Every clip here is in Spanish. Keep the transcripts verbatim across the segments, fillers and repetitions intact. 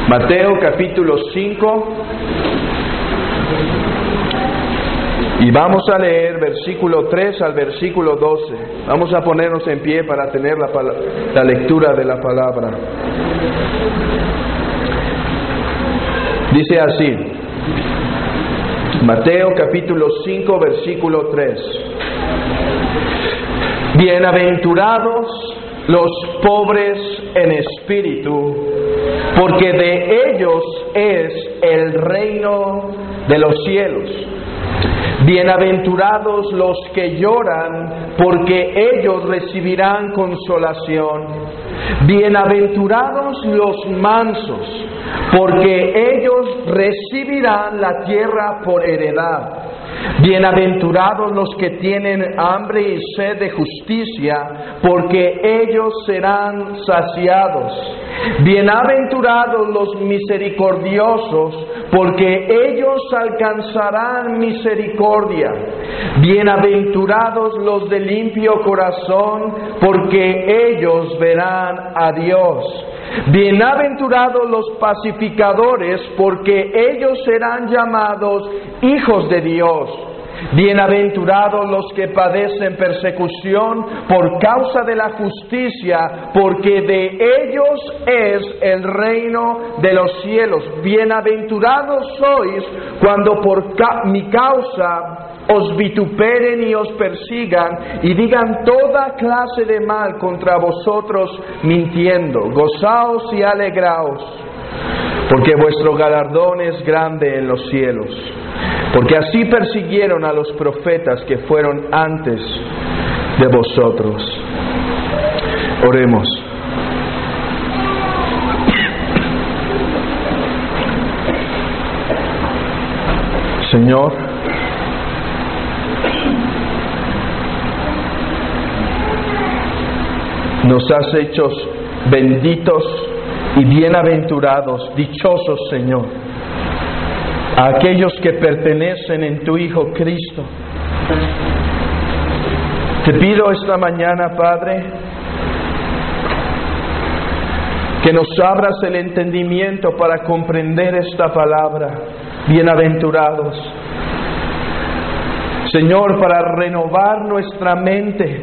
Mateo capítulo cinco, y vamos a leer versículo tres al versículo doce. Vamos a ponernos en pie para tener la, la lectura de la palabra. Dice así, Mateo capítulo cinco, versículo tres. Bienaventurados los pobres en espíritu, porque de ellos es el reino de los cielos. Bienaventurados los que lloran, porque ellos recibirán consolación. Bienaventurados los mansos, porque ellos recibirán la tierra por heredad. Bienaventurados los que tienen hambre y sed de justicia, porque ellos serán saciados. Bienaventurados los misericordiosos, porque ellos alcanzarán misericordia. Bienaventurados los de limpio corazón, porque ellos verán a Dios. Bienaventurados los pacificadores, porque ellos serán llamados hijos de Dios. Bienaventurados los que padecen persecución por causa de la justicia, porque de ellos es el reino de los cielos. Bienaventurados sois cuando por ca- mi causa os vituperen y os persigan y digan toda clase de mal contra vosotros mintiendo. Gozaos y alegraos, porque vuestro galardón es grande en los cielos. Porque así persiguieron a los profetas que fueron antes de vosotros. Oremos. Señor, nos has hecho benditos y bienaventurados, dichosos, Señor, a aquellos que pertenecen en tu Hijo Cristo. Te pido esta mañana, Padre, que nos abras el entendimiento para comprender esta palabra, bienaventurados. Señor, para renovar nuestra mente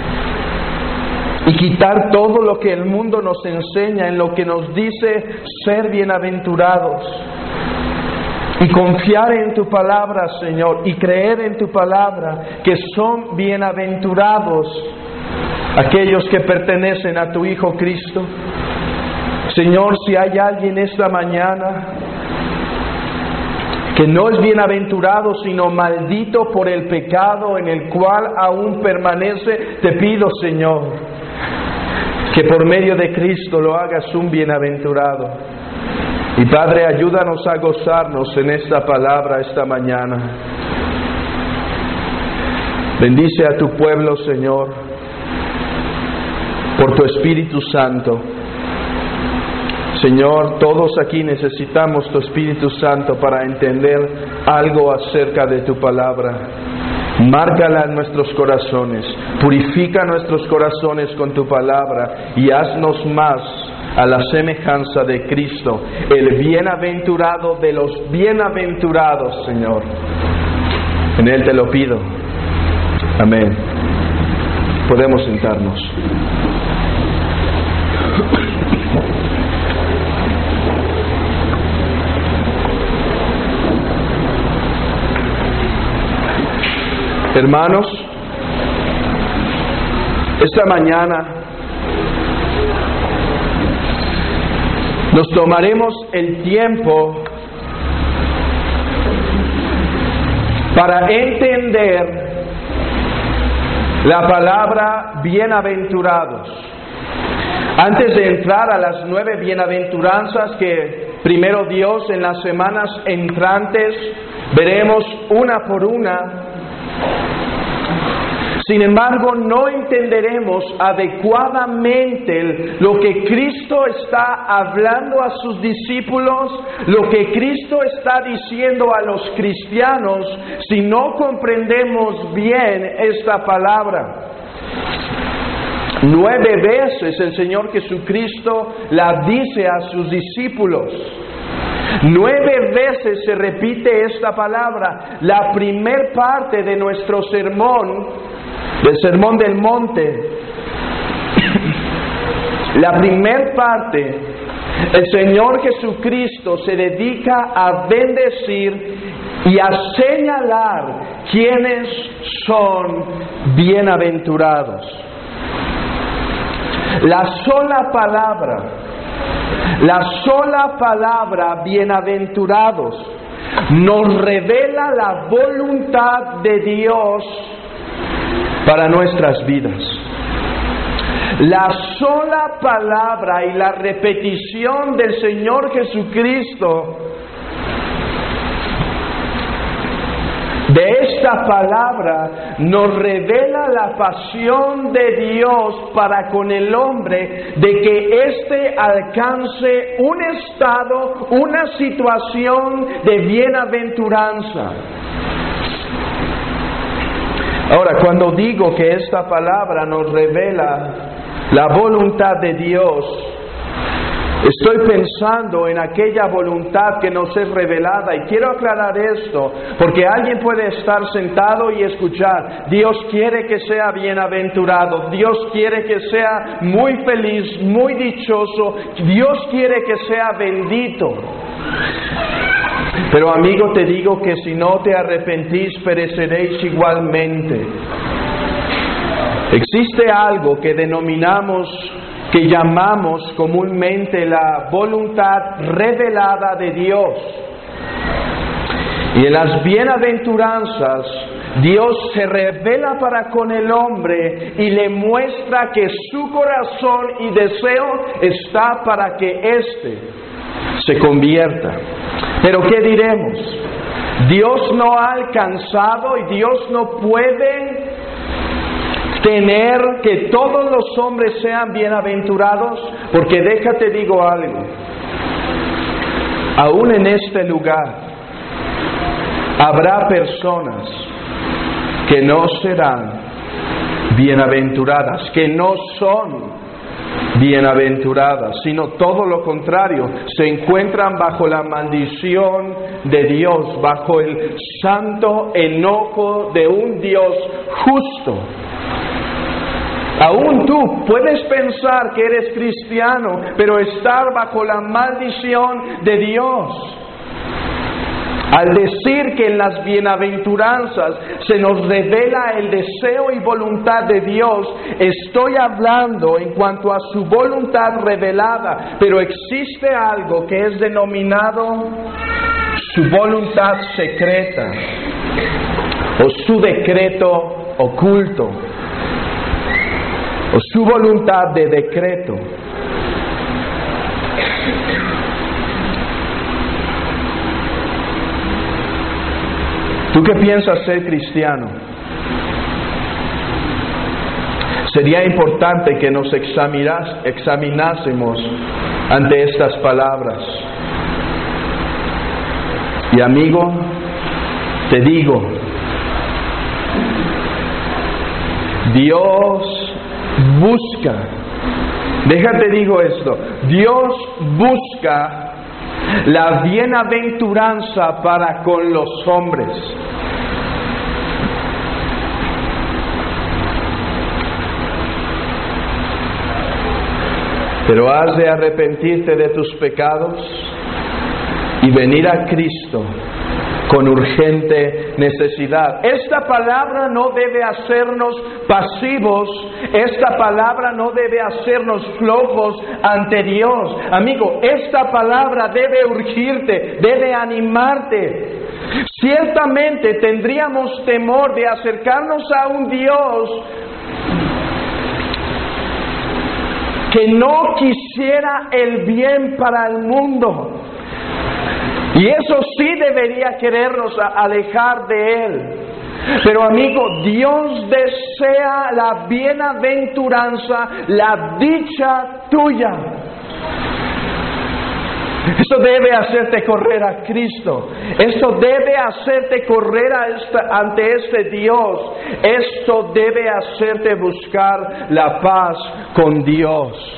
y quitar todo lo que el mundo nos enseña, en lo que nos dice ser bienaventurados. Y confiar en tu palabra, Señor, y creer en tu palabra, que son bienaventurados aquellos que pertenecen a tu Hijo Cristo. Señor, si hay alguien esta mañana que no es bienaventurado, sino maldito por el pecado en el cual aún permanece, te pido, Señor, que por medio de Cristo lo hagas un bienaventurado. Y Padre, ayúdanos a gozarnos en esta palabra esta mañana. Bendice a tu pueblo, Señor, por tu Espíritu Santo. Señor, todos aquí necesitamos tu Espíritu Santo para entender algo acerca de tu palabra. Márcala en nuestros corazones, purifica nuestros corazones con tu palabra y haznos más a la semejanza de Cristo, el bienaventurado de los bienaventurados, Señor. En Él te lo pido. Amén. Podemos sentarnos. Hermanos, esta mañana nos tomaremos el tiempo para entender la palabra bienaventurados. Antes de entrar a las nueve bienaventuranzas que primero Dios en las semanas entrantes veremos una por una, sin embargo, no entenderemos adecuadamente lo que Cristo está hablando a sus discípulos, lo que Cristo está diciendo a los cristianos, si no comprendemos bien esta palabra. Nueve veces el Señor Jesucristo la dice a sus discípulos. Nueve veces se repite esta palabra. La primer parte de nuestro sermón, del Sermón del Monte, la primer parte, el Señor Jesucristo se dedica a bendecir y a señalar quiénes son bienaventurados. La sola palabra, la sola palabra bienaventurados nos revela la voluntad de Dios para nuestras vidas. La sola palabra y la repetición del Señor Jesucristo de esta palabra nos revela la pasión de Dios para con el hombre, de que éste alcance un estado, una situación de bienaventuranza. Ahora, cuando digo que esta palabra nos revela la voluntad de Dios, estoy pensando en aquella voluntad que nos es revelada, y quiero aclarar esto, porque alguien puede estar sentado y escuchar: Dios quiere que sea bienaventurado, Dios quiere que sea muy feliz, muy dichoso, Dios quiere que sea bendito. Pero amigo, te digo que si no te arrepentís, pereceréis igualmente. Existe algo que denominamos, que llamamos comúnmente la voluntad revelada de Dios. Y en las bienaventuranzas, Dios se revela para con el hombre y le muestra que su corazón y deseo está para que éste se convierta. Pero ¿qué diremos? Dios no ha alcanzado y Dios no puede tener que todos los hombres sean bienaventurados, porque déjate digo algo, aún en este lugar habrá personas que no serán bienaventuradas, que no son bienaventuradas, sino todo lo contrario, se encuentran bajo la maldición de Dios, bajo el santo enojo de un Dios justo. Aún tú puedes pensar que eres cristiano, pero estar bajo la maldición de Dios. Al decir que en las bienaventuranzas se nos revela el deseo y voluntad de Dios, estoy hablando en cuanto a su voluntad revelada, pero existe algo que es denominado su voluntad secreta o su decreto oculto, o su voluntad de decreto. ¿Tú qué piensas ser cristiano? Sería importante que nos examinásemos ante estas palabras. Y amigo, te digo, Dios busca, déjate digo esto, Dios busca la bienaventuranza para con los hombres. Pero has de arrepentirte de tus pecados y venir a Cristo con urgente necesidad. Esta palabra no debe hacernos pasivos, esta palabra no debe hacernos flojos ante Dios. Amigo, esta palabra debe urgirte, debe animarte. Ciertamente tendríamos temor de acercarnos a un Dios que no quisiera el bien para el mundo. Y eso sí debería querernos alejar de Él. Pero amigo, Dios desea la bienaventuranza, la dicha tuya. Esto debe hacerte correr a Cristo. Esto debe hacerte correr a esta, ante este Dios. Esto debe hacerte buscar la paz con Dios.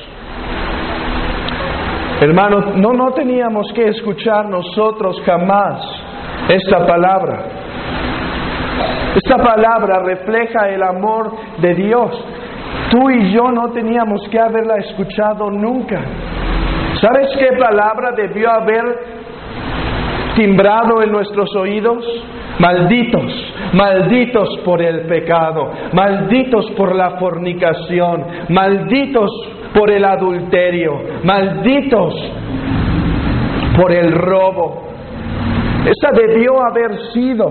Hermanos, no, no teníamos que escuchar nosotros jamás esta palabra. Esta palabra refleja el amor de Dios. Tú y yo no teníamos que haberla escuchado nunca. ¿Sabes qué palabra debió haber timbrado en nuestros oídos? Malditos, malditos por el pecado, malditos por la fornicación, malditos por el adulterio, malditos por el robo. Esa debió haber sido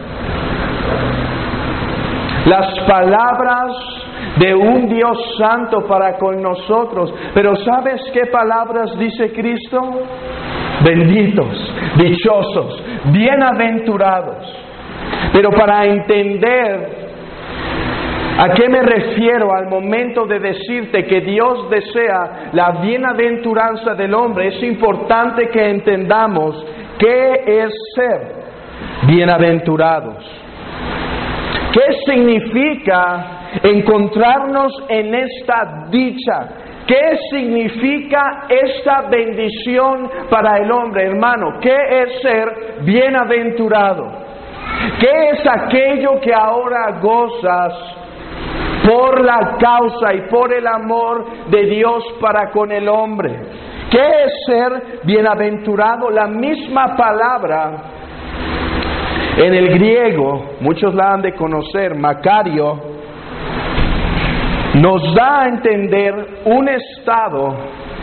las palabras de un Dios santo para con nosotros. Pero ¿sabes qué palabras dice Cristo? Benditos, dichosos, bienaventurados. Pero para entender a qué me refiero al momento de decirte que Dios desea la bienaventuranza del hombre, es importante que entendamos qué es ser bienaventurados. ¿Qué significa encontrarnos en esta dicha? ¿Qué significa esta bendición para el hombre, hermano? ¿Qué es ser bienaventurado? ¿Qué es aquello que ahora gozas por la causa y por el amor de Dios para con el hombre? ¿Qué es ser bienaventurado? La misma palabra en el griego, muchos la han de conocer, Macario, nos da a entender un estado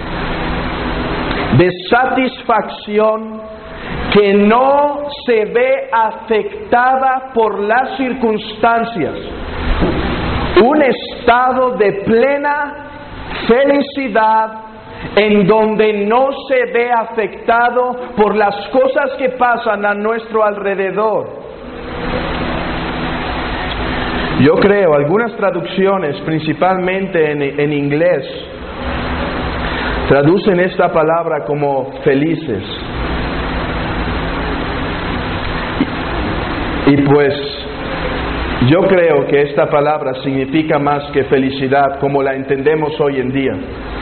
de satisfacción que no se ve afectada por las circunstancias. Un estado de plena felicidad en donde no se ve afectado por las cosas que pasan a nuestro alrededor. Yo creo, algunas traducciones, principalmente en, en inglés, traducen esta palabra como felices. Y, y pues, yo creo que esta palabra significa más que felicidad como la entendemos hoy en día.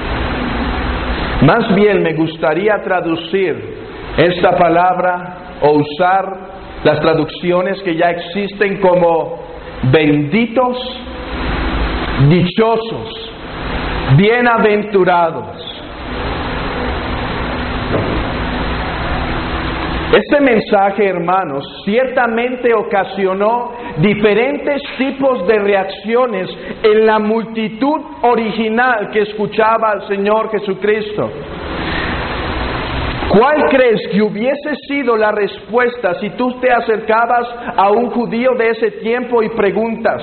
Más bien me gustaría traducir esta palabra o usar las traducciones que ya existen como benditos, dichosos, bienaventurados. Este mensaje, hermanos, ciertamente ocasionó diferentes tipos de reacciones en la multitud original que escuchaba al Señor Jesucristo. ¿Cuál crees que hubiese sido la respuesta si tú te acercabas a un judío de ese tiempo y preguntas: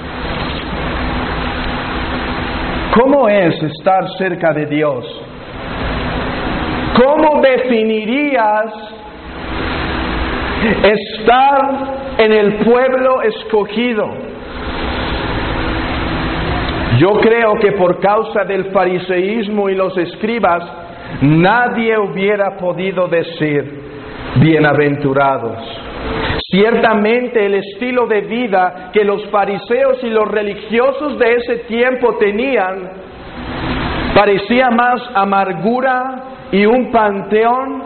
¿cómo es estar cerca de Dios? ¿Cómo definirías estar en el pueblo escogido? Yo creo que por causa del fariseísmo y los escribas, nadie hubiera podido decir bienaventurados. Ciertamente el estilo de vida que los fariseos y los religiosos de ese tiempo tenían parecía más amargura y un panteón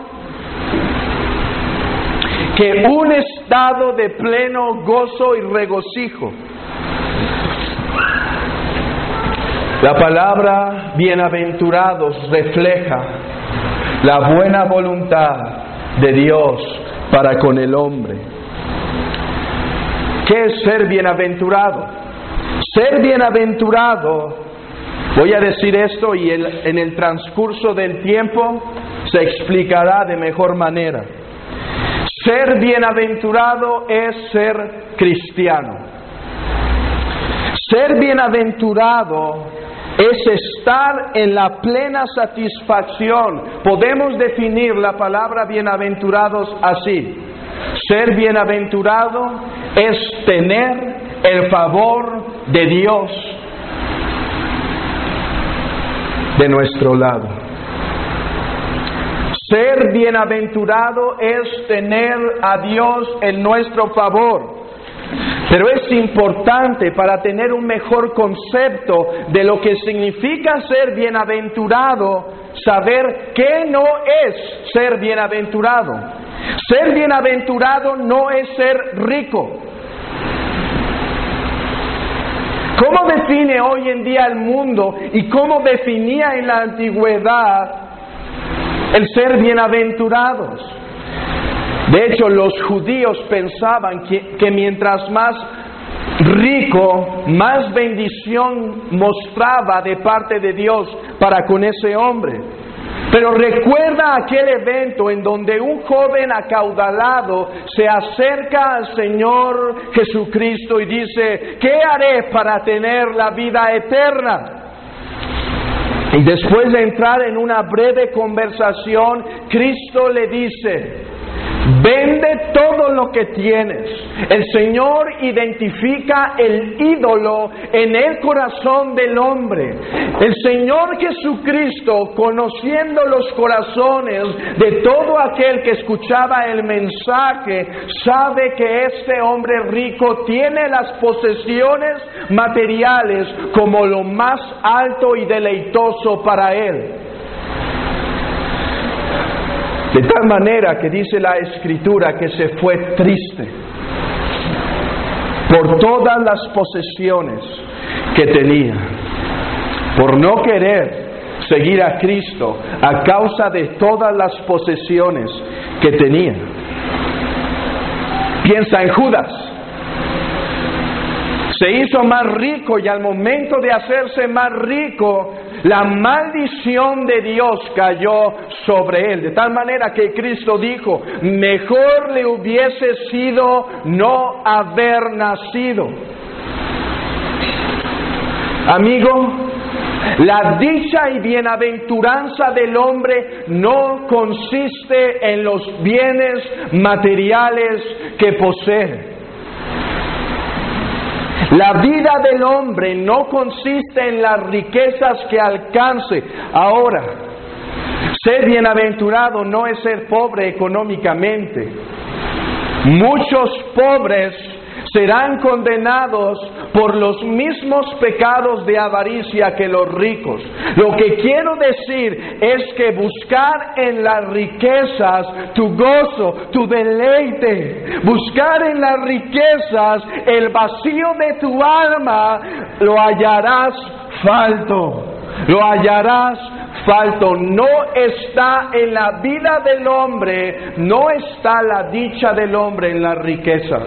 que un estado de pleno gozo y regocijo. La palabra bienaventurados refleja la buena voluntad de Dios para con el hombre. ¿Qué es ser bienaventurado? Ser bienaventurado, voy a decir esto y el, en el transcurso del tiempo se explicará de mejor manera. Ser bienaventurado es ser cristiano. Ser bienaventurado es estar en la plena satisfacción. Podemos definir la palabra bienaventurados así: ser bienaventurado es tener el favor de Dios de nuestro lado. Ser bienaventurado es tener a Dios en nuestro favor. Pero es importante, para tener un mejor concepto de lo que significa ser bienaventurado, saber qué no es ser bienaventurado. Ser bienaventurado no es ser rico. ¿Cómo define hoy en día el mundo y cómo definía en la antigüedad el ser bienaventurados? De hecho, los judíos pensaban que, que mientras más rico, más bendición mostraba de parte de Dios para con ese hombre. Pero recuerda aquel evento en donde un joven acaudalado se acerca al Señor Jesucristo y dice: ¿qué haré para tener la vida eterna? Y después de entrar en una breve conversación, Cristo le dice: vende todo lo que tienes. El Señor identifica el ídolo en el corazón del hombre. El Señor Jesucristo, conociendo los corazones de todo aquel que escuchaba el mensaje, sabe que este hombre rico tiene las posesiones materiales como lo más alto y deleitoso para él. De tal manera que dice la Escritura que se fue triste por todas las posesiones que tenía, por no querer seguir a Cristo a causa de todas las posesiones que tenía. Piensa en Judas. Se hizo más rico y al momento de hacerse más rico, la maldición de Dios cayó sobre él. De tal manera que Cristo dijo: mejor le hubiese sido no haber nacido. Amigo, la dicha y bienaventuranza del hombre no consiste en los bienes materiales que posee. La vida del hombre no consiste en las riquezas que alcance. Ahora, ser bienaventurado no es ser pobre económicamente. Muchos pobres serán condenados por los mismos pecados de avaricia que los ricos. Lo que quiero decir es que buscar en las riquezas tu gozo, tu deleite, buscar en las riquezas el vacío de tu alma, lo hallarás falto, lo hallarás falto. No está en la vida del hombre, no está la dicha del hombre en las riquezas.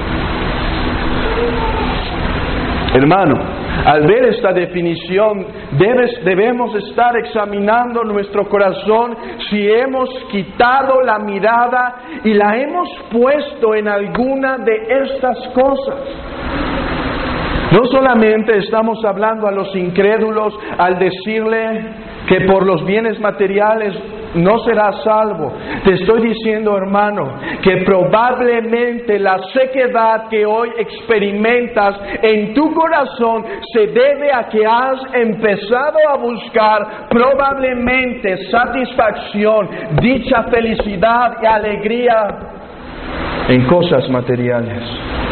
Hermano, al ver esta definición, debes, debemos estar examinando nuestro corazón si hemos quitado la mirada y la hemos puesto en alguna de estas cosas. No solamente estamos hablando a los incrédulos al decirle que por los bienes materiales no serás salvo. Te estoy diciendo, hermano, que probablemente la sequedad que hoy experimentas en tu corazón se debe a que has empezado a buscar probablemente satisfacción, dicha, felicidad y alegría en cosas materiales.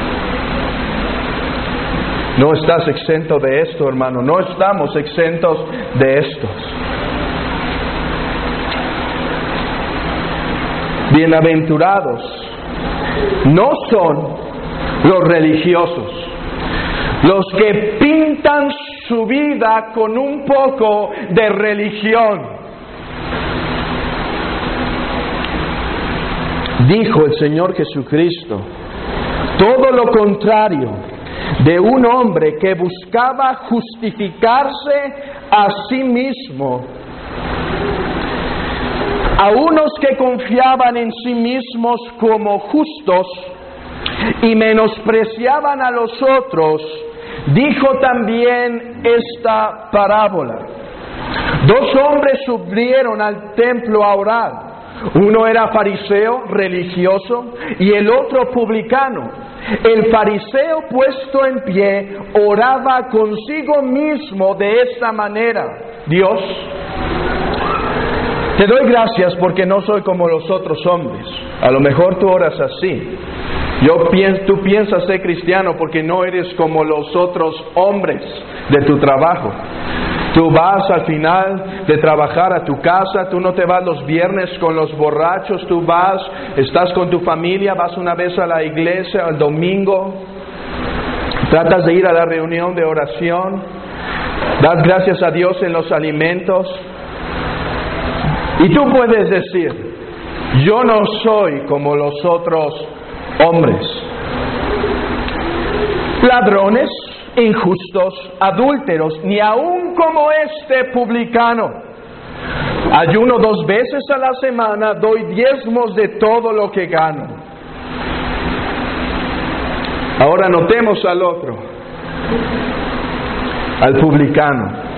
No estás exento de esto, hermano. No estamos exentos de estos. Bienaventurados no son los religiosos, los que pintan su vida con un poco de religión. Dijo el Señor Jesucristo, todo lo contrario de un hombre que buscaba justificarse a sí mismo, a unos que confiaban en sí mismos como justos y menospreciaban a los otros, dijo también esta parábola. Dos hombres subieron al templo a orar. Uno era fariseo, religioso, y el otro publicano. El fariseo, puesto en pie, oraba consigo mismo de esta manera: Dios, Te doy gracias porque no soy como los otros hombres. A lo mejor tú oras así. Yo pienso, tú piensas ser cristiano porque no eres como los otros hombres de tu trabajo. Tú vas al final de trabajar a tu casa, tú no te vas los viernes con los borrachos, tú vas, estás con tu familia, vas una vez a la iglesia el domingo, tratas de ir a la reunión de oración, das gracias a Dios en los alimentos. Y tú puedes decir, yo no soy como los otros hombres, ladrones, injustos, adúlteros, ni aun como este publicano. Ayuno dos veces a la semana, doy diezmos de todo lo que gano. Ahora notemos al otro, al publicano.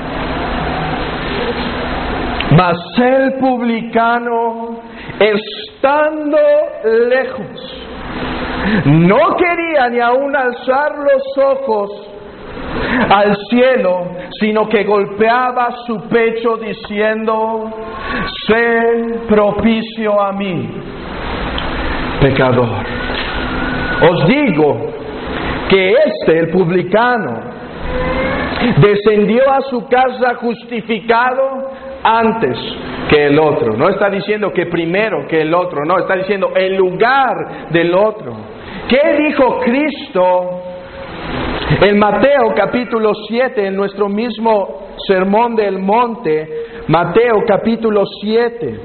Mas el publicano, estando lejos, no quería ni aun alzar los ojos al cielo, sino que golpeaba su pecho diciendo, sé propicio a mí, pecador. Os digo que este, el publicano, descendió a su casa justificado antes que el otro. No está diciendo que primero que el otro, no, está diciendo en lugar del otro. ¿Qué dijo Cristo en Mateo capítulo siete, en nuestro mismo sermón del monte? Mateo capítulo siete,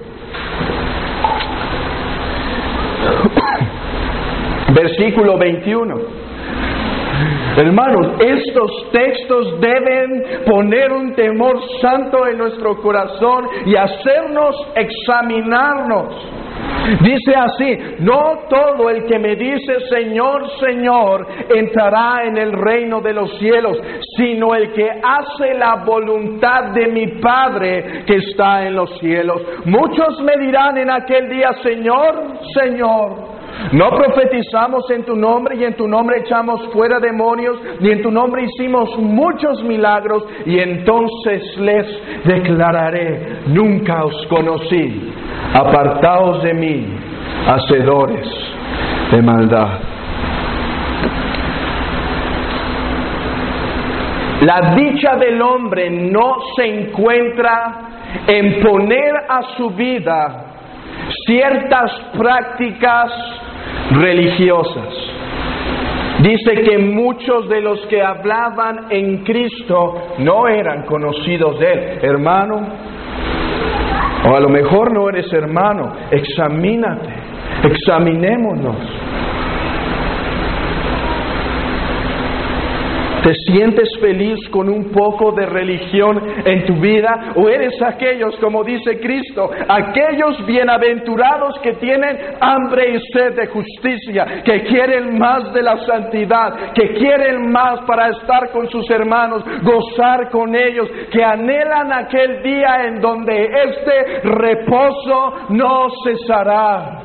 versículo veintiuno. Hermanos, estos textos deben poner un temor santo en nuestro corazón y hacernos examinarnos. Dice así, no todo el que me dice Señor, Señor, entrará en el reino de los cielos, sino el que hace la voluntad de mi Padre que está en los cielos. Muchos me dirán en aquel día, Señor, Señor, ¿no profetizamos en tu nombre y en tu nombre echamos fuera demonios y en tu nombre hicimos muchos milagros? Y entonces les declararé, nunca os conocí, apartaos de mí, hacedores de maldad. La dicha del hombre no se encuentra en poner a su vida ciertas prácticas religiosas. Dice que muchos de los que hablaban en Cristo no eran conocidos de Él. Hermano, o a lo mejor no eres hermano, examínate, examinémonos. ¿Te sientes feliz con un poco de religión en tu vida? ¿O eres aquellos, como dice Cristo, aquellos bienaventurados que tienen hambre y sed de justicia, que quieren más de la santidad, que quieren más para estar con sus hermanos, gozar con ellos, que anhelan aquel día en donde este reposo no cesará?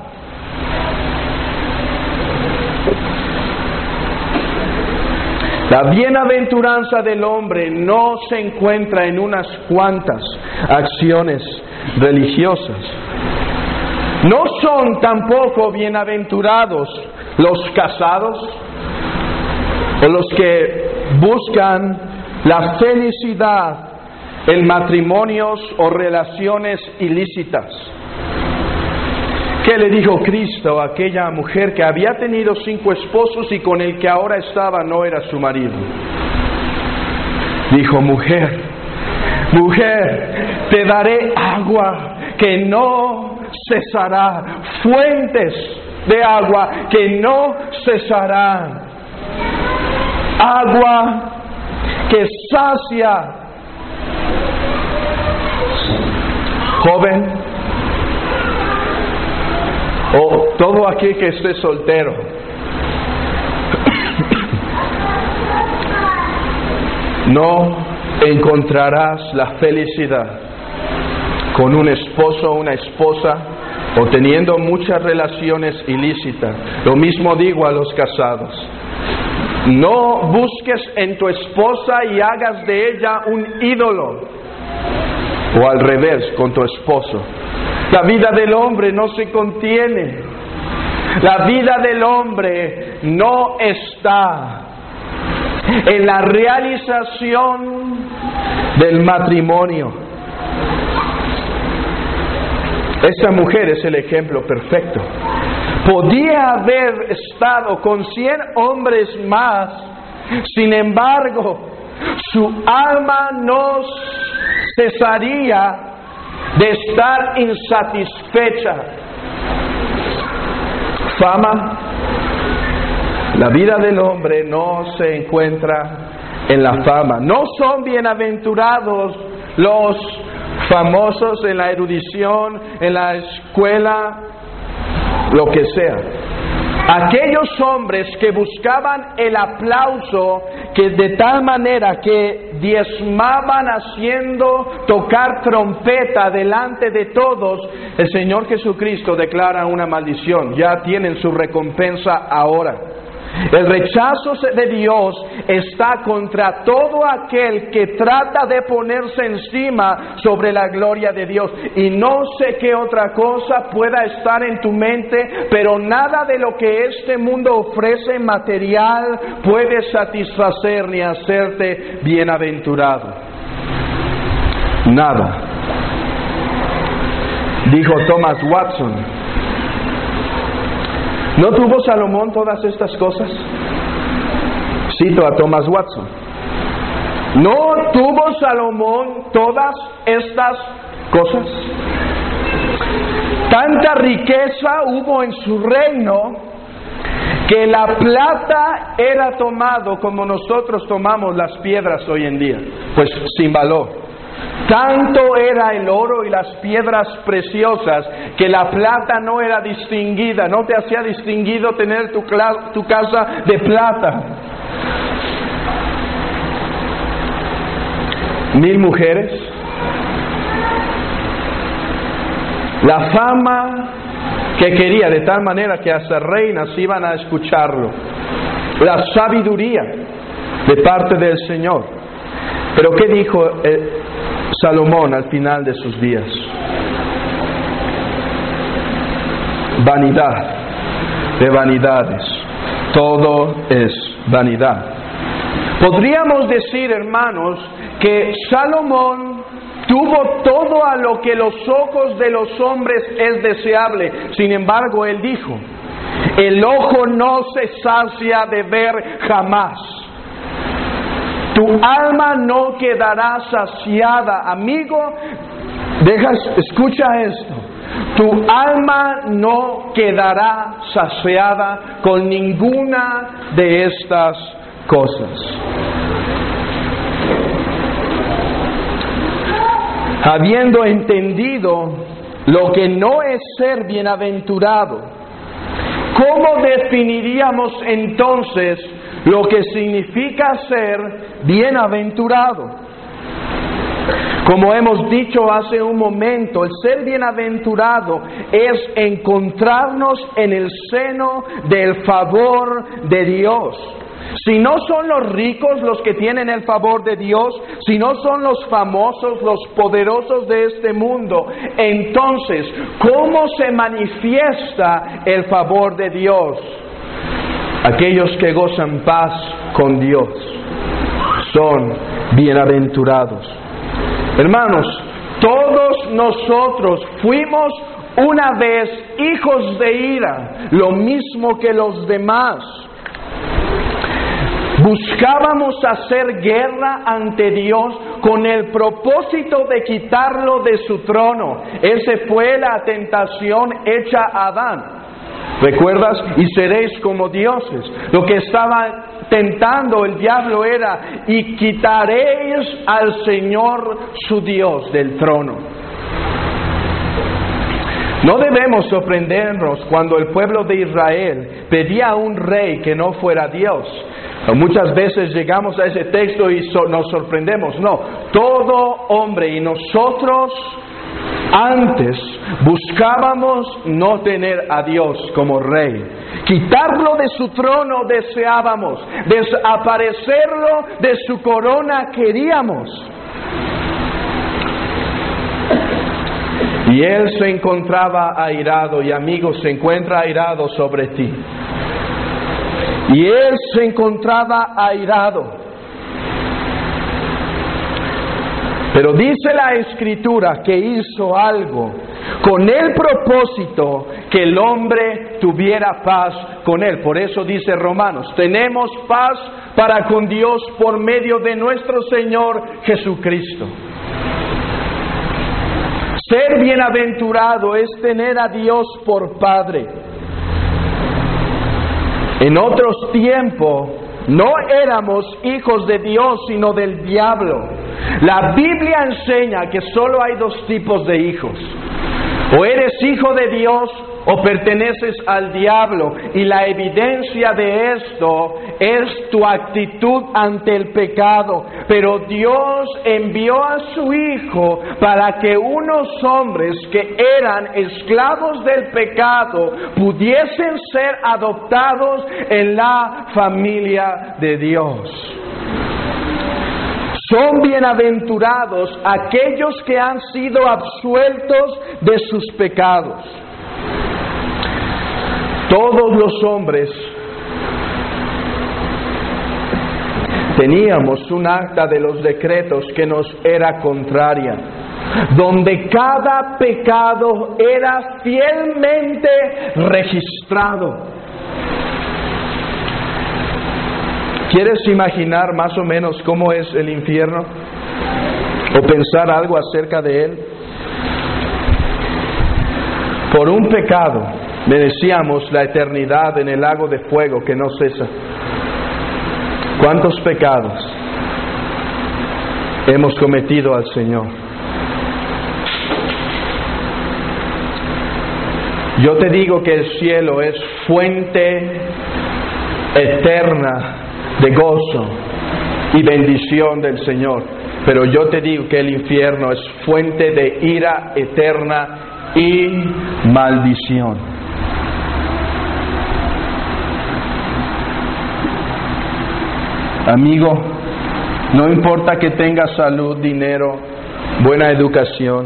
La bienaventuranza del hombre no se encuentra en unas cuantas acciones religiosas. No son tampoco bienaventurados los casados o los que buscan la felicidad en matrimonios o relaciones ilícitas. ¿Qué le dijo Cristo a aquella mujer que había tenido cinco esposos y con el que ahora estaba no era su marido? Dijo, mujer, mujer, te daré agua que no cesará, fuentes de agua que no cesarán, agua que sacia. Joven, o todo aquel que esté soltero, no encontrarás la felicidad con un esposo o una esposa o teniendo muchas relaciones ilícitas. Lo mismo digo a los casados. No busques en tu esposa y hagas de ella un ídolo, o al revés con tu esposo. La vida del hombre no se contiene. La vida del hombre no está en la realización del matrimonio. Esta mujer es el ejemplo perfecto. Podía haber estado con cien hombres más, sin embargo, su alma no cesaría de estar insatisfecha. Fama, la vida del hombre no se encuentra en la fama. No son bienaventurados los famosos en la erudición, en la escuela, lo que sea. Aquellos hombres que buscaban el aplauso, que de tal manera que diezmaban haciendo tocar trompeta delante de todos, el Señor Jesucristo declara una maldición. Ya tienen su recompensa ahora. El rechazo de Dios está contra todo aquel que trata de ponerse encima sobre la gloria de Dios. Y no sé qué otra cosa pueda estar en tu mente, pero nada de lo que este mundo ofrece material puede satisfacer ni hacerte bienaventurado. Nada. Dijo Thomas Watson: ¿no tuvo Salomón todas estas cosas? Cito a Thomas Watson. ¿No tuvo Salomón todas estas cosas? Tanta riqueza hubo en su reino que la plata era tomado como nosotros tomamos las piedras hoy en día, pues sin valor. Tanto era el oro y las piedras preciosas que la plata no era distinguida, no te hacía distinguido tener tu, cla- tu casa de plata. Mil mujeres. La fama que quería, de tal manera que hasta reinas iban a escucharlo. La sabiduría de parte del Señor. Pero ¿qué dijo eh, Salomón al final de sus días? Vanidad de vanidades, todo es vanidad. Podríamos decir, hermanos, que Salomón tuvo todo a lo que los ojos de los hombres es deseable. Sin embargo, él dijo: el ojo no se sacia de ver jamás. Tu alma no quedará saciada. Amigo, deja, escucha esto. Tu alma no quedará saciada con ninguna de estas cosas. Habiendo entendido lo que no es ser bienaventurado, ¿cómo definiríamos entonces lo que significa ser bienaventurado? Como hemos dicho hace un momento, el ser bienaventurado es encontrarnos en el seno del favor de Dios. Si no son los ricos los que tienen el favor de Dios, si no son los famosos, los poderosos de este mundo, entonces, ¿cómo se manifiesta el favor de Dios? Aquellos que gozan paz con Dios son bienaventurados. Hermanos, todos nosotros fuimos una vez hijos de ira, lo mismo que los demás. Buscábamos hacer guerra ante Dios con el propósito de quitarlo de su trono. Esa fue la tentación hecha a Adán. ¿Recuerdas? Y seréis como dioses. Lo que estaba tentando el diablo era: y quitaréis al Señor su Dios del trono. No debemos sorprendernos cuando el pueblo de Israel pedía a un rey que no fuera Dios. Muchas veces llegamos a ese texto y so- nos sorprendemos. No, todo hombre y nosotros antes buscábamos no tener a Dios como rey. Quitarlo de su trono deseábamos, desaparecerlo de su corona queríamos. Y él se encontraba airado, y amigos, se encuentra airado sobre ti. Y él se encontraba airado. Pero dice la Escritura que hizo algo con el propósito que el hombre tuviera paz con él. Por eso dice Romanos, tenemos paz para con Dios por medio de nuestro Señor Jesucristo. Ser bienaventurado es tener a Dios por Padre. En otros tiempos no éramos hijos de Dios, sino del diablo. La Biblia enseña que solo hay dos tipos de hijos. O eres hijo de Dios o perteneces al diablo. Y la evidencia de esto es tu actitud ante el pecado. Pero Dios envió a su Hijo para que unos hombres que eran esclavos del pecado pudiesen ser adoptados en la familia de Dios. Son bienaventurados aquellos que han sido absueltos de sus pecados. Todos los hombres teníamos un acta de los decretos que nos era contraria, donde cada pecado era fielmente registrado. ¿Quieres imaginar más o menos cómo es el infierno? ¿O pensar algo acerca de él? Por un pecado merecíamos la eternidad en el lago de fuego que no cesa. ¿Cuántos pecados hemos cometido al Señor? Yo te digo que el cielo es fuente eterna de gozo y bendición del Señor, pero yo te digo que el infierno es fuente de ira eterna y maldición. Amigo, no importa que tengas salud, dinero, buena educación,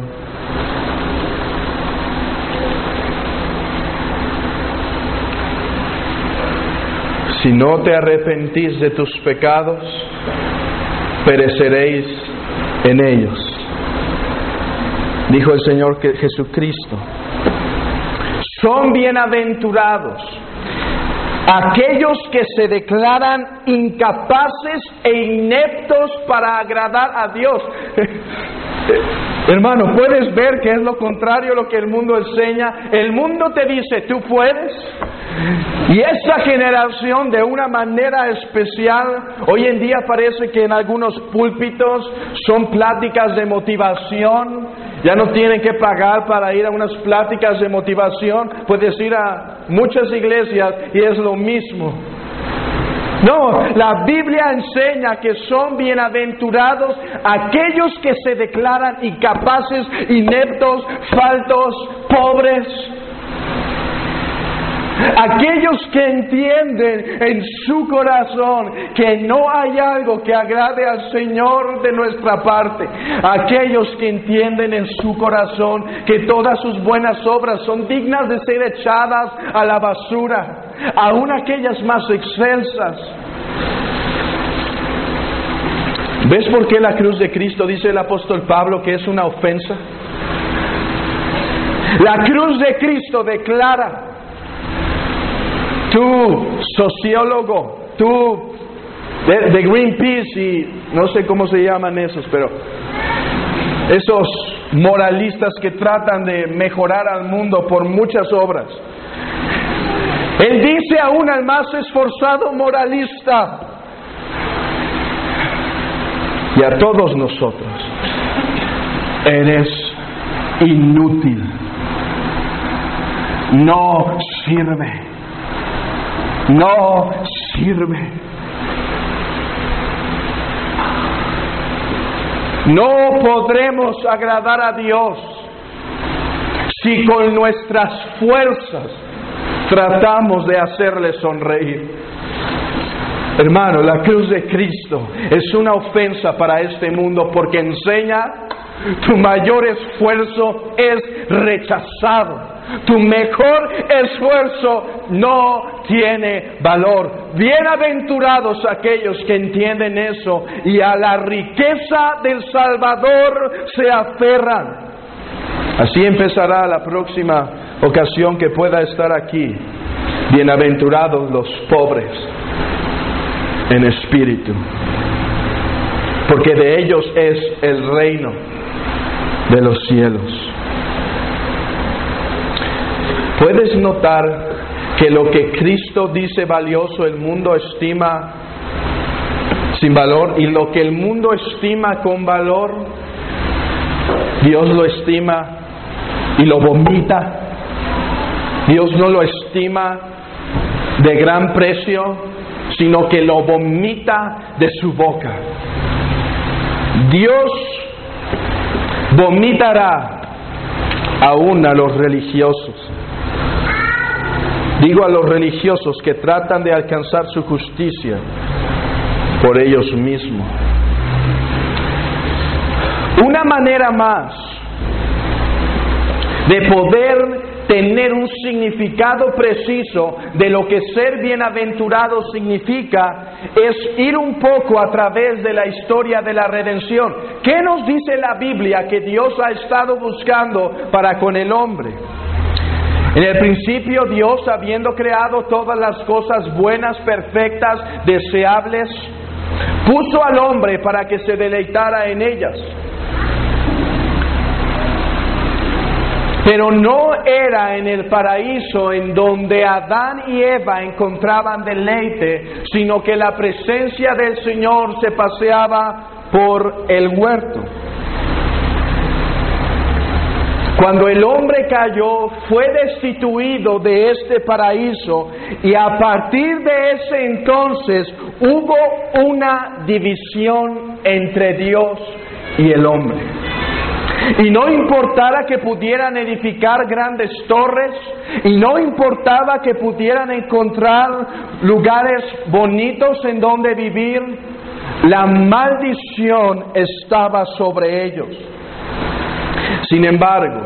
si no te arrepentís de tus pecados, pereceréis en ellos. Dijo el Señor Jesucristo. Son bienaventurados aquellos que se declaran incapaces e ineptos para agradar a Dios. Hermano, ¿puedes ver que es lo contrario a lo que el mundo enseña? El mundo te dice, tú puedes. Y esa generación, de una manera especial, hoy en día parece que en algunos púlpitos son pláticas de motivación. Ya no tienen que pagar para ir a unas pláticas de motivación. Puedes ir a muchas iglesias y es lo mismo. No, la Biblia enseña que son bienaventurados aquellos que se declaran incapaces, ineptos, faltos, pobres. Aquellos que entienden en su corazón que no hay algo que agrade al Señor de nuestra parte. Aquellos que entienden en su corazón que todas sus buenas obras son dignas de ser echadas a la basura, aun aquellas más excelsas. ¿Ves por qué la cruz de Cristo, dice el apóstol Pablo, que es una ofensa? La cruz de Cristo declara. Tú, sociólogo, tú de, de Greenpeace y no sé cómo se llaman esos, pero esos moralistas que tratan de mejorar al mundo por muchas obras. Él dice aún al más esforzado moralista y a todos nosotros, eres inútil, no sirve. No sirve. No podremos agradar a Dios si con nuestras fuerzas tratamos de hacerle sonreír. Hermano, la cruz de Cristo es una ofensa para este mundo porque enseña tu mayor esfuerzo es rechazado. Tu mejor esfuerzo no tiene valor. Bienaventurados aquellos que entienden eso y a la riqueza del Salvador se aferran. Así empezará la próxima ocasión que pueda estar aquí. Bienaventurados los pobres en espíritu, porque de ellos es el reino de los cielos. ¿Puedes notar que lo que Cristo dice valioso, el mundo estima sin valor? Y lo que el mundo estima con valor, Dios lo estima y lo vomita. Dios no lo estima de gran precio, sino que lo vomita de su boca. Dios vomitará aún a los religiosos. Digo a los religiosos que tratan de alcanzar su justicia por ellos mismos. Una manera más de poder tener un significado preciso de lo que ser bienaventurado significa es ir un poco a través de la historia de la redención. ¿Qué nos dice la Biblia que Dios ha estado buscando para con el hombre? En el principio Dios, habiendo creado todas las cosas buenas, perfectas, deseables, puso al hombre para que se deleitara en ellas. Pero no era en el paraíso en donde Adán y Eva encontraban deleite, sino que la presencia del Señor se paseaba por el huerto. Cuando el hombre cayó, fue destituido de este paraíso y a partir de ese entonces hubo una división entre Dios y el hombre. Y no importara que pudieran edificar grandes torres, y no importaba que pudieran encontrar lugares bonitos en donde vivir, la maldición estaba sobre ellos. Sin embargo,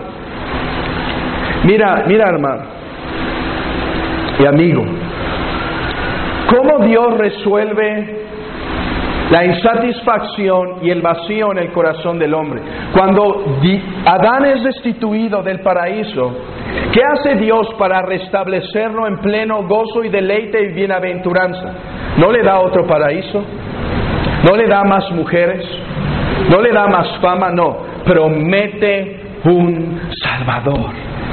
mira, mira hermano y amigo, ¿cómo Dios resuelve la insatisfacción y el vacío en el corazón del hombre? Cuando Adán es destituido del paraíso, ¿qué hace Dios para restablecerlo en pleno gozo y deleite y bienaventuranza? ¿No le da otro paraíso? ¿No le da más mujeres? ¿No le da más fama? No, promete un Salvador.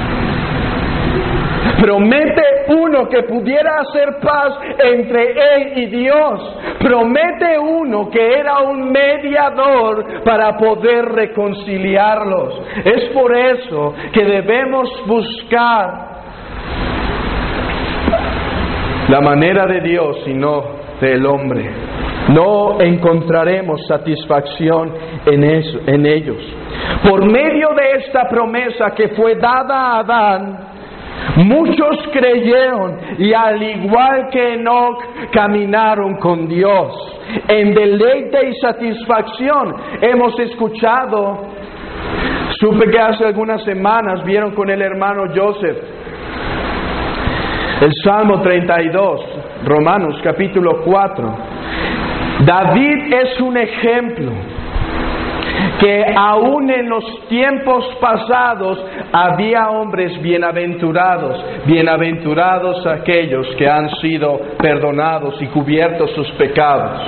Promete uno que pudiera hacer paz entre Él y Dios. Promete uno que era un mediador para poder reconciliarlos. Es por eso que debemos buscar la manera de Dios y no del hombre. No encontraremos satisfacción en eso, en ellos. Por medio de esta promesa que fue dada a Adán, muchos creyeron y al igual que Enoc caminaron con Dios en deleite y satisfacción. Hemos escuchado, supe que hace algunas semanas vieron con el hermano Joseph el Salmo treinta y dos, Romanos capítulo cuatro. David es un ejemplo que aún en los tiempos pasados había hombres bienaventurados, bienaventurados aquellos que han sido perdonados y cubiertos sus pecados.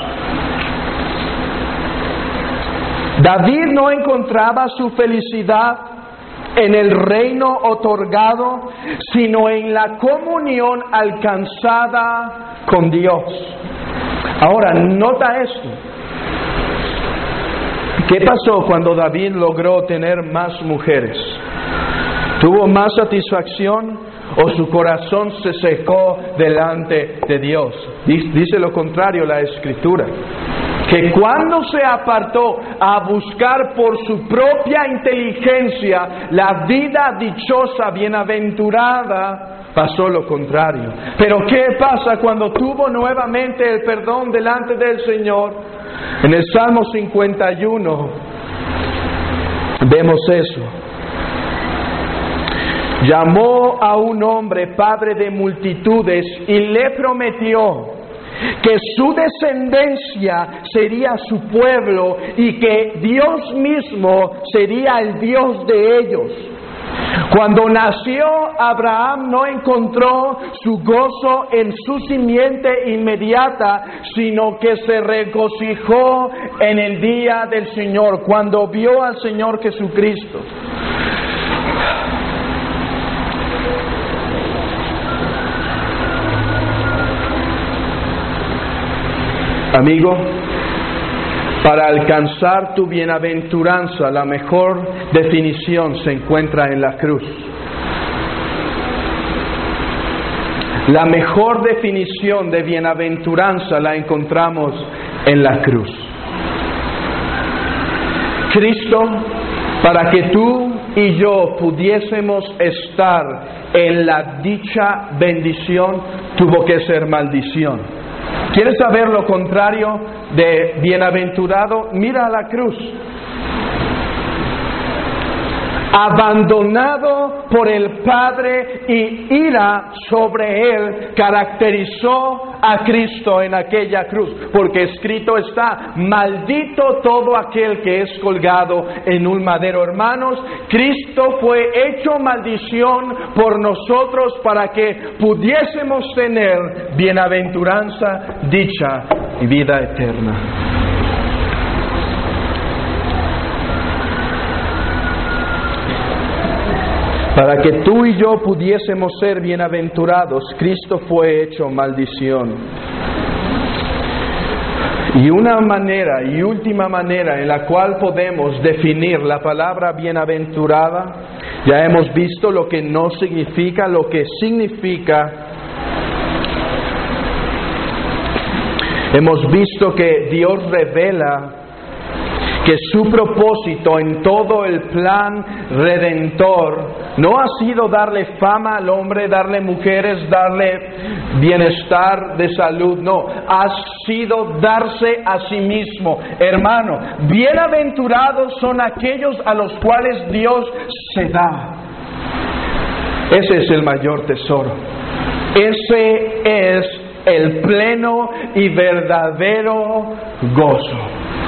David no encontraba su felicidad en el reino otorgado, sino en la comunión alcanzada con Dios. Ahora, nota esto. ¿Qué pasó cuando David logró tener más mujeres? ¿Tuvo más satisfacción o su corazón se secó delante de Dios? Dice lo contrario la Escritura, que cuando se apartó a buscar por su propia inteligencia la vida dichosa, bienaventurada, pasó lo contrario. Pero ¿qué pasa cuando tuvo nuevamente el perdón delante del Señor? En el Salmo cincuenta y uno, vemos eso. Llamó a un hombre padre de multitudes y le prometió que su descendencia sería su pueblo y que Dios mismo sería el Dios de ellos. Cuando nació, Abraham no encontró su gozo en su simiente inmediata, sino que se regocijó en el día del Señor, cuando vio al Señor Jesucristo. Amigo, para alcanzar tu bienaventuranza, la mejor definición se encuentra en la cruz. La mejor definición de bienaventuranza la encontramos en la cruz. Cristo, para que tú y yo pudiésemos estar en la dicha bendición, tuvo que ser maldición. ¿Quieres saber lo contrario de bienaventurado? Mira a la cruz. Abandonado por el Padre y ira sobre él, caracterizó a Cristo en aquella cruz, porque escrito está: maldito todo aquel que es colgado en un madero. Hermanos, Cristo fue hecho maldición por nosotros para que pudiésemos tener bienaventuranza, dicha y vida eterna. Para que tú y yo pudiésemos ser bienaventurados, Cristo fue hecho maldición. Y una manera y última manera en la cual podemos definir la palabra bienaventurada, ya hemos visto lo que no significa, lo que significa. Hemos visto que Dios revela que su propósito en todo el plan redentor no ha sido darle fama al hombre, darle mujeres, darle bienestar de salud, no, ha sido darse a sí mismo. Hermano, bienaventurados son aquellos a los cuales Dios se da. Ese es el mayor tesoro. Ese es el pleno y verdadero gozo.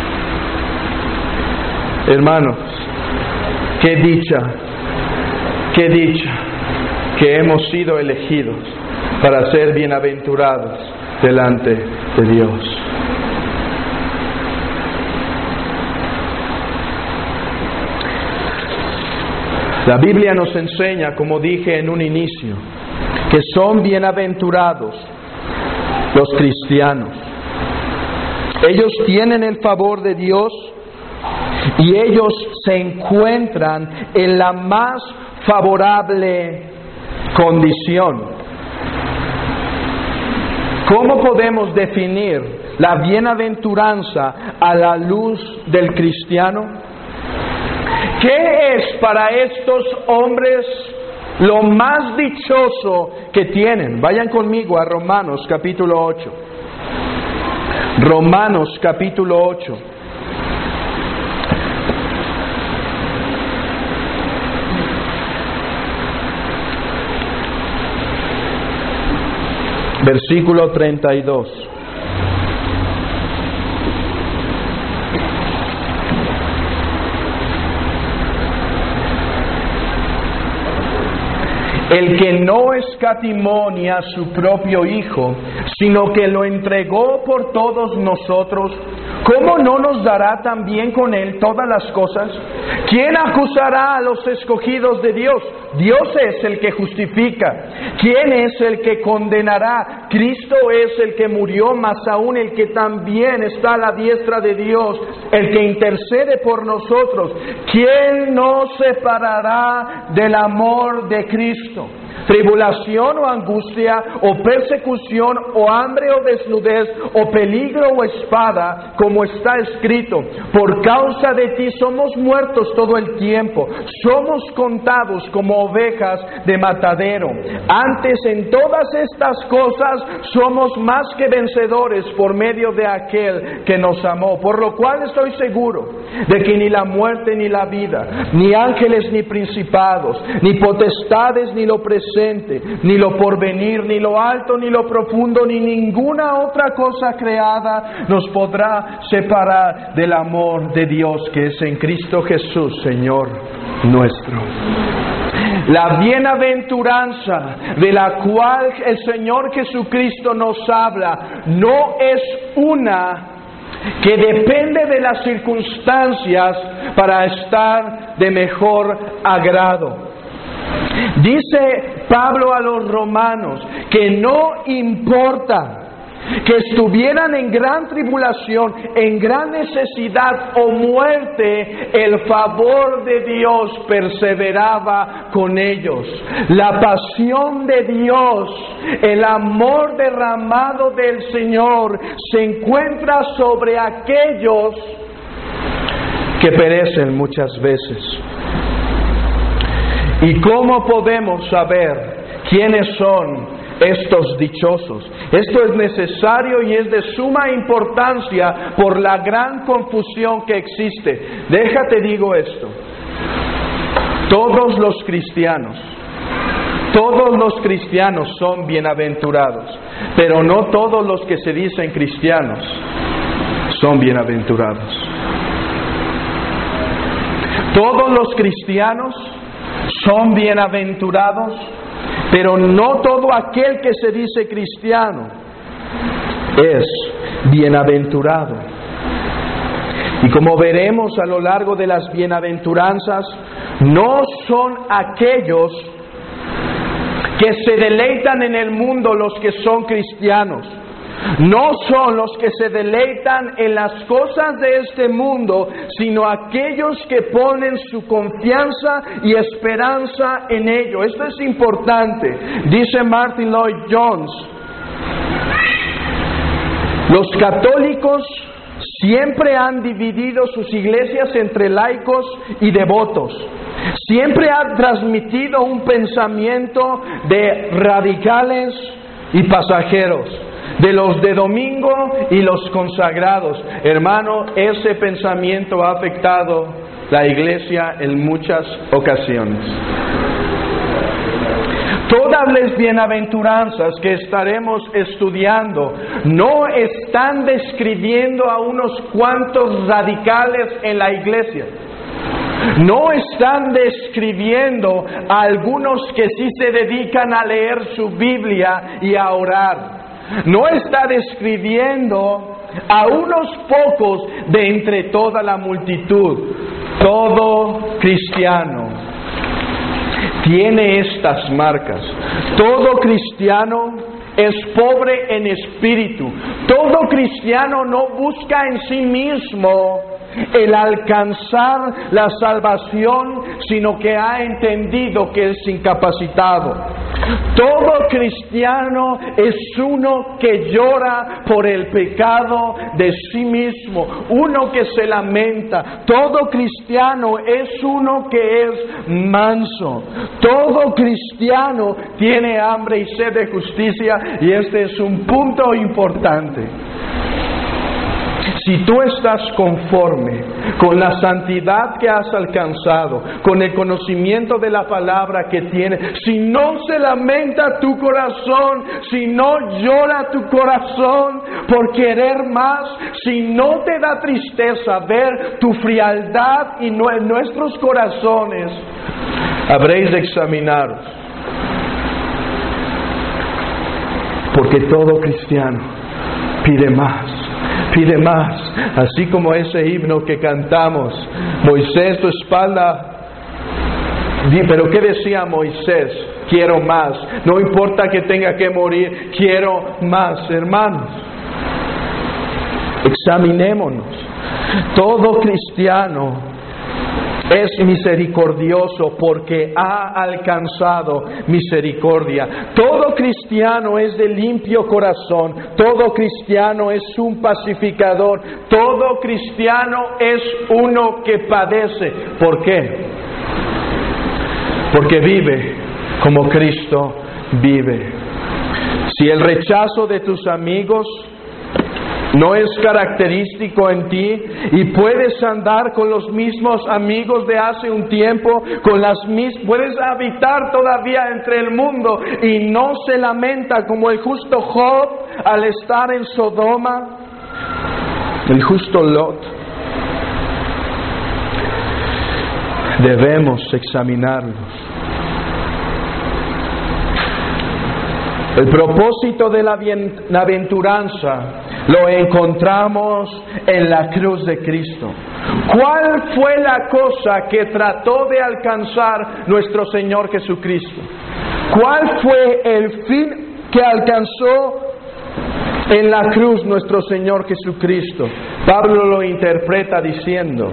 Hermanos, qué dicha, qué dicha que hemos sido elegidos para ser bienaventurados delante de Dios. La Biblia nos enseña, como dije en un inicio, que son bienaventurados los cristianos. Ellos tienen el favor de Dios y ellos se encuentran en la más favorable condición. ¿Cómo podemos definir la bienaventuranza a la luz del cristiano? ¿Qué es para estos hombres lo más dichoso que tienen? Vayan conmigo a Romanos capítulo ocho. Romanos capítulo ocho. Versículo treinta y dos. El que no escatimó ni a su propio Hijo, sino que lo entregó por todos nosotros, ¿cómo no nos dará también con Él todas las cosas? ¿Quién acusará a los escogidos de Dios? Dios es el que justifica. ¿Quién es el que condenará? Cristo es el que murió, más aún el que también está a la diestra de Dios, el que intercede por nosotros. ¿Quién nos separará del amor de Cristo? tribulación o angustia, o persecución, o hambre o desnudez, o peligro o espada, como está escrito, por causa de ti somos muertos todo el tiempo, somos contados como ovejas de matadero. Antes en todas estas cosas somos más que vencedores por medio de aquel que nos amó, por lo cual estoy seguro de que ni la muerte ni la vida, ni ángeles ni principados, ni potestades ni lo presente, ni lo porvenir, ni lo alto ni lo profundo, ni ninguna otra cosa creada nos podrá separar del amor de Dios que es en Cristo Jesús, Señor nuestro. La bienaventuranza de la cual el Señor Jesucristo nos habla no es una que depende de las circunstancias para estar de mejor agrado. Dice Pablo a los romanos que no importa que estuvieran en gran tribulación, en gran necesidad o muerte, el favor de Dios perseveraba con ellos. La pasión de Dios, el amor derramado del Señor se encuentra sobre aquellos que perecen muchas veces. ¿Y cómo podemos saber quiénes son estos dichosos? Esto es necesario y es de suma importancia por la gran confusión que existe. Déjate digo esto. Todos los cristianos, todos los cristianos son bienaventurados, pero no todos los que se dicen cristianos son bienaventurados. Todos los cristianos son bienaventurados, pero no todo aquel que se dice cristiano es bienaventurado. Y como veremos a lo largo de las bienaventuranzas, no son aquellos que se deleitan en el mundo los que son cristianos. No son los que se deleitan en las cosas de este mundo, sino aquellos que ponen su confianza y esperanza en ello. Esto es importante. Dice Martin Lloyd Jones, los católicos siempre han dividido sus iglesias entre laicos y devotos. Siempre han transmitido un pensamiento de radicales y pasajeros, de los de domingo y los consagrados. Hermano, ese pensamiento ha afectado la iglesia en muchas ocasiones. Todas las bienaventuranzas que estaremos estudiando no están describiendo a unos cuantos radicales en la iglesia. No están describiendo a algunos que sí se dedican a leer su Biblia y a orar. No está describiendo a unos pocos de entre toda la multitud. Todo cristiano tiene estas marcas. Todo cristiano es pobre en espíritu. Todo cristiano no busca en sí mismo el alcanzar la salvación, sino que ha entendido que es incapacitado. Todo cristiano es uno que llora por el pecado de sí mismo, uno que se lamenta. Todo cristiano es uno que es manso. Todo cristiano tiene hambre y sed de justicia, y este es un punto importante. Si tú estás conforme con la santidad que has alcanzado, con el conocimiento de la palabra que tienes, si no se lamenta tu corazón, si no llora tu corazón por querer más, si no te da tristeza ver tu frialdad y no en nuestros corazones, habréis de examinaros. Porque todo cristiano pide más. Pide más, así como ese himno que cantamos, Moisés tu espalda, pero ¿qué decía Moisés? Quiero más, no importa que tenga que morir, quiero más. Hermanos, examinémonos. Todo cristiano es misericordioso porque ha alcanzado misericordia. Todo cristiano es de limpio corazón, todo cristiano es un pacificador, todo cristiano es uno que padece. ¿Por qué? Porque vive como Cristo vive. Si el rechazo de tus amigos no es característico en ti y puedes andar con los mismos amigos de hace un tiempo, con las mis, puedes habitar todavía entre el mundo y no se lamenta como el justo Job al estar en Sodoma, el justo Lot. Debemos examinarlos. El propósito de la bienaventuranza lo encontramos en la cruz de Cristo. ¿Cuál fue la cosa que trató de alcanzar nuestro Señor Jesucristo? ¿Cuál fue el fin que alcanzó en la cruz nuestro Señor Jesucristo? Pablo lo interpreta diciendo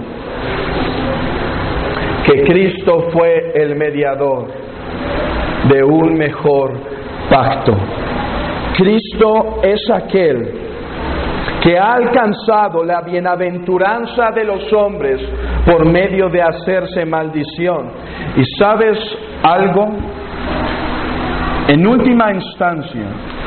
que Cristo fue el mediador de un mejor pacto. Cristo es aquel que ha alcanzado la bienaventuranza de los hombres por medio de hacerse maldición. ¿Y sabes algo? En última instancia,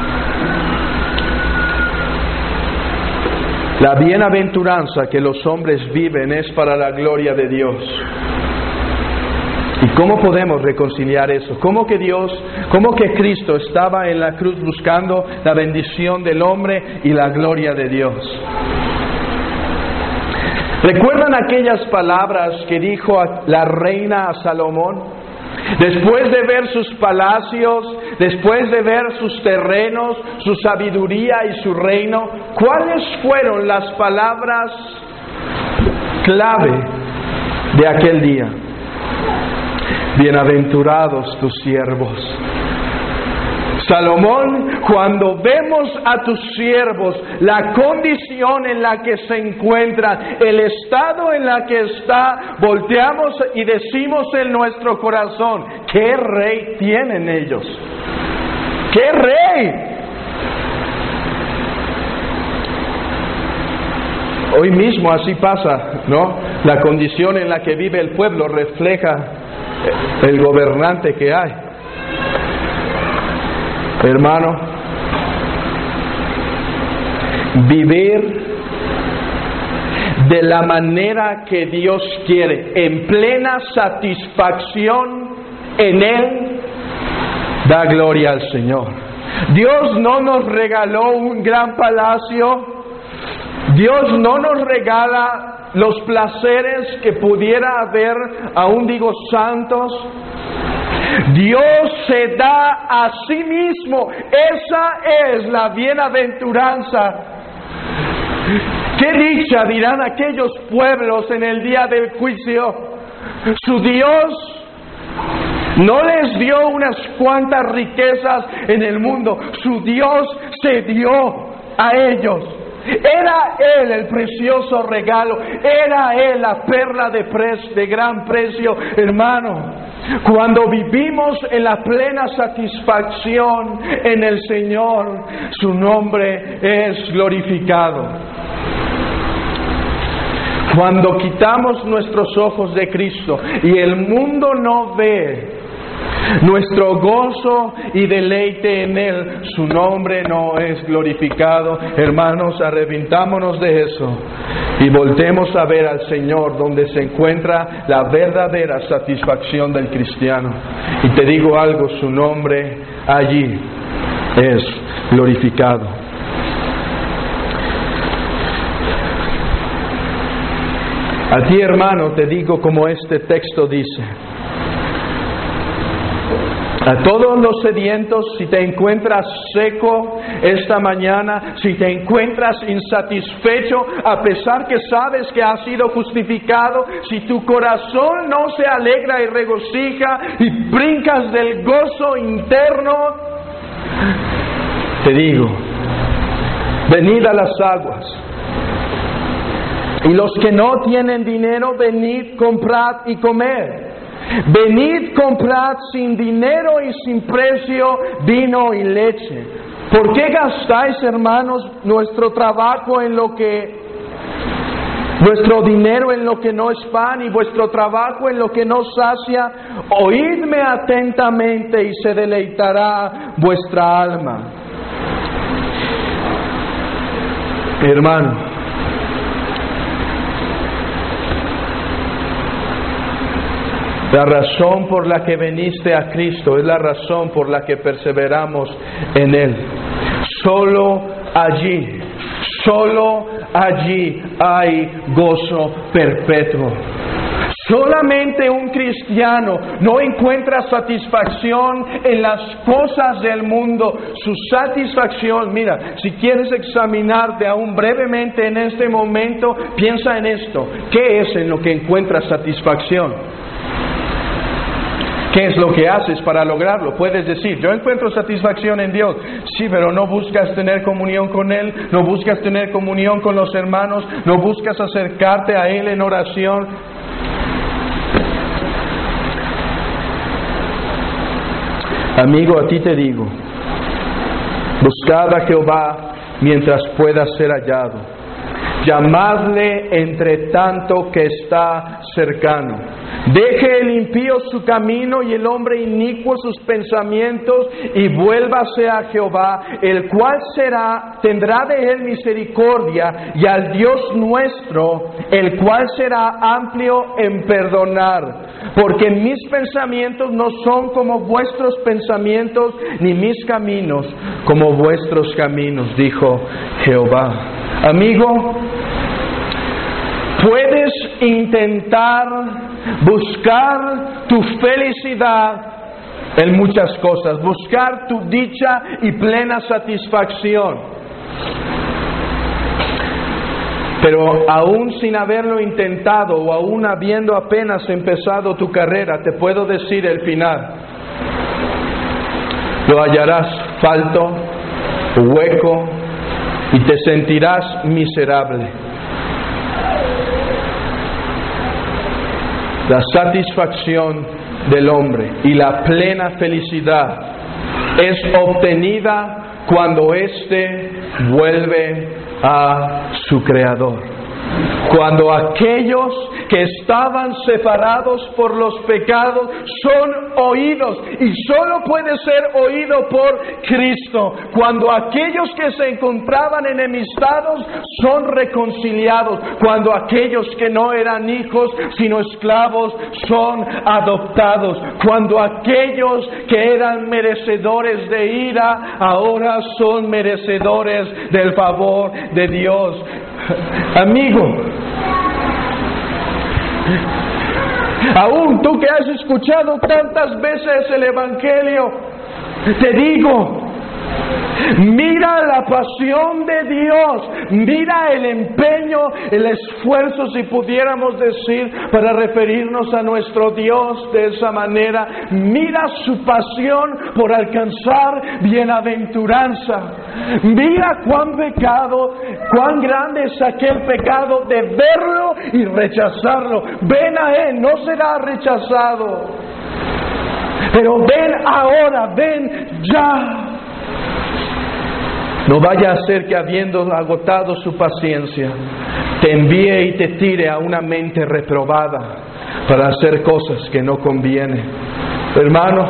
la bienaventuranza que los hombres viven es para la gloria de Dios. ¿Y cómo podemos reconciliar eso? ¿Cómo que Dios, cómo que Cristo estaba en la cruz buscando la bendición del hombre y la gloria de Dios? ¿Recuerdan aquellas palabras que dijo la reina a Salomón? Después de ver sus palacios, después de ver sus terrenos, su sabiduría y su reino, ¿cuáles fueron las palabras clave de aquel día? Bienaventurados tus siervos. Salomón, cuando vemos a tus siervos, la condición en la que se encuentran, el estado en la que está, volteamos y decimos en nuestro corazón, ¿qué rey tienen ellos? ¿Qué rey? Hoy mismo así pasa, ¿no? La condición en la que vive el pueblo refleja el gobernante que hay. Hermano, vivir de la manera que Dios quiere, en plena satisfacción en Él, da gloria al Señor. Dios no nos regaló un gran palacio, Dios no nos regala los placeres que pudiera haber, aún digo santos. Dios se da a sí mismo. Esa es la bienaventuranza. Qué dicha dirán aquellos pueblos en el día del juicio. Su Dios no les dio unas cuantas riquezas en el mundo. Su Dios se dio a ellos. Era Él el precioso regalo, era Él la perla de, pre- de gran precio, hermano. Cuando vivimos en la plena satisfacción en el Señor, su nombre es glorificado. Cuando quitamos nuestros ojos de Cristo y el mundo no ve nuestro gozo y deleite en Él, su nombre no es glorificado. Hermanos, arrepentámonos de eso y voltemos a ver al Señor, donde se encuentra la verdadera satisfacción del cristiano. Y te digo algo, su nombre allí es glorificado. A ti, hermano, te digo como este texto dice: a todos los sedientos, si te encuentras seco esta mañana, si te encuentras insatisfecho, a pesar que sabes que has sido justificado, si tu corazón no se alegra y regocija y brincas del gozo interno, te digo, venid a las aguas. Y los que no tienen dinero, venid, comprad y comed. Venid, comprad sin dinero y sin precio vino y leche. ¿Por qué gastáis, hermanos, nuestro trabajo en lo que, vuestro dinero en lo que no es pan y vuestro trabajo en lo que no sacia? Oídme atentamente y se deleitará vuestra alma. Hermano, la razón por la que viniste a Cristo es la razón por la que perseveramos en Él. Solo allí, solo allí hay gozo perpetuo. Solamente un cristiano no encuentra satisfacción en las cosas del mundo. Su satisfacción, mira, si quieres examinarte aún brevemente en este momento, piensa en esto. ¿Qué es en lo que encuentras satisfacción? ¿Qué es lo que haces para lograrlo? Puedes decir, yo encuentro satisfacción en Dios. Sí, pero no buscas tener comunión con Él, no buscas tener comunión con los hermanos, no buscas acercarte a Él en oración. Amigo, a ti te digo, buscad a Jehová mientras pueda ser hallado. Llamadle entre tanto que está cercano. Deje el impío su camino y el hombre inicuo sus pensamientos y vuélvase a Jehová, el cual será, tendrá de él misericordia, y al Dios nuestro, el cual será amplio en perdonar. Porque mis pensamientos no son como vuestros pensamientos, ni mis caminos como vuestros caminos, dijo Jehová. Amigo, puedes intentar buscar tu felicidad en muchas cosas, buscar tu dicha y plena satisfacción. Pero aún sin haberlo intentado o aún habiendo apenas empezado tu carrera, te puedo decir el final. Lo hallarás falto, hueco y te sentirás miserable. La satisfacción del hombre y la plena felicidad es obtenida cuando éste vuelve a su Creador. Cuando aquellos que estaban separados por los pecados son oídos, y solo puede ser oído por Cristo. Cuando aquellos que se encontraban enemistados son reconciliados. Cuando aquellos que no eran hijos sino esclavos son adoptados. Cuando aquellos que eran merecedores de ira ahora son merecedores del favor de Dios. Amigo, aún tú que has escuchado tantas veces el Evangelio, te digo, mira la pasión de Dios, mira el empeño, el esfuerzo, si pudiéramos decir, para referirnos a nuestro Dios de esa manera. Mira su pasión por alcanzar bienaventuranza. Mira cuán pecado, cuán grande es aquel pecado de verlo y rechazarlo. Ven a Él, no será rechazado. Pero ven ahora, ven ya. No vaya a ser que, habiendo agotado su paciencia, te envíe y te tire a una mente reprobada para hacer cosas que no convienen. Hermano,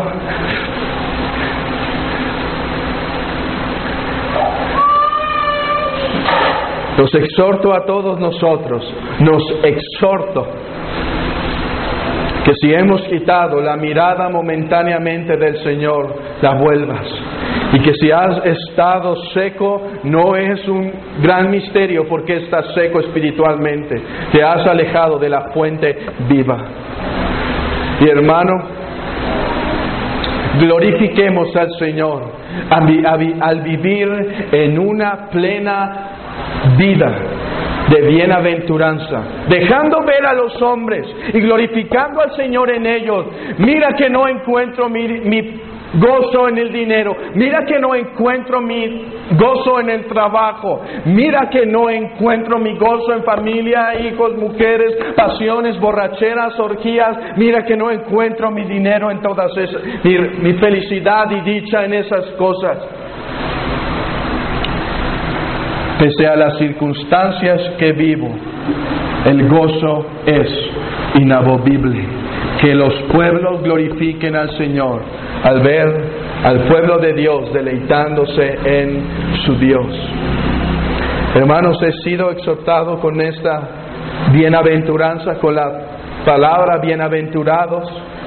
los exhorto a todos nosotros, nos exhorto que si hemos quitado la mirada momentáneamente del Señor, la vuelvas. Y que si has estado seco, no es un gran misterio porque estás seco espiritualmente. Te has alejado de la fuente viva. Y hermano, glorifiquemos al Señor al vivir en una plena vida de bienaventuranza, dejando ver a los hombres y glorificando al Señor en ellos. Mira que no encuentro mi, mi gozo en el dinero. Mira que no encuentro mi gozo en el trabajo. Mira que no encuentro mi gozo en familia, hijos, mujeres, pasiones, borracheras, orgías. Mira que no encuentro mi dinero en todas esas, mi, mi felicidad y dicha en esas cosas. Pese a las circunstancias que vivo, el gozo es inamovible. Que los pueblos glorifiquen al Señor al ver al pueblo de Dios deleitándose en su Dios. Hermanos, he sido exhortado con esta bienaventuranza, con la palabra bienaventurados.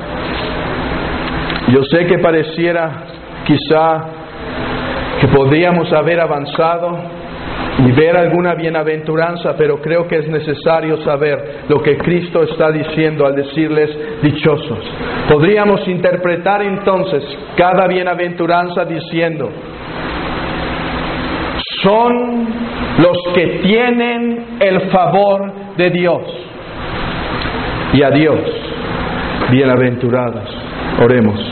Yo sé que pareciera quizá que podríamos haber avanzado y ver alguna bienaventuranza, pero creo que es necesario saber lo que Cristo está diciendo al decirles dichosos. Podríamos interpretar entonces cada bienaventuranza diciendo: son los que tienen el favor de Dios, y a Dios bienaventurados. Oremos.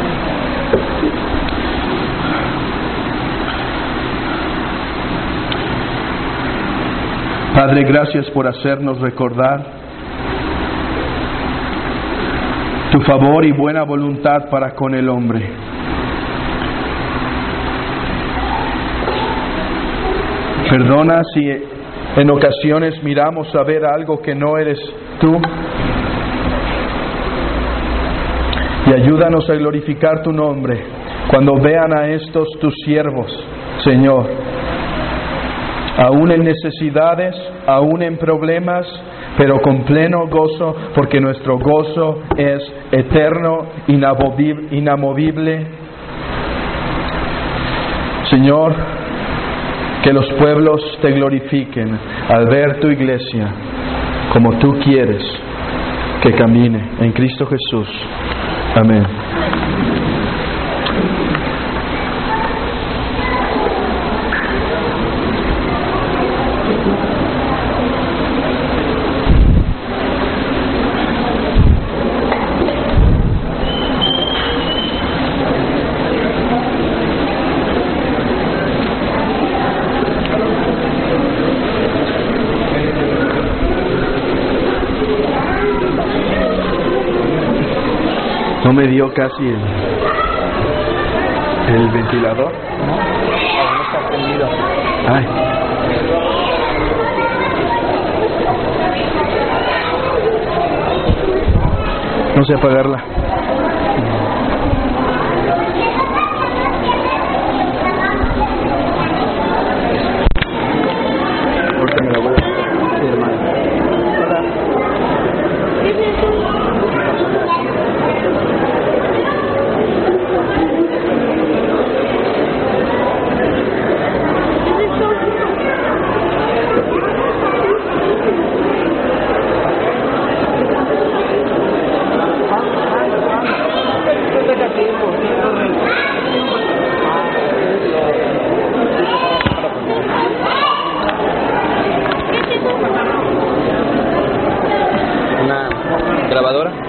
Padre, gracias por hacernos recordar tu favor y buena voluntad para con el hombre. Perdona si en ocasiones miramos a ver algo que no eres tú, y ayúdanos a glorificar tu nombre cuando vean a estos tus siervos, Señor, aún en necesidades, aún en problemas, pero con pleno gozo, porque nuestro gozo es eterno, inamovible. Señor, que los pueblos te glorifiquen al ver tu iglesia como tú quieres que camine. En Cristo Jesús. Amén. No me dio casi el, el ventilador. No, no está prendido. Ay. No sé apagarla. Ahorita me la voy a hacer. Sí, hermano. ¿Una grabadora?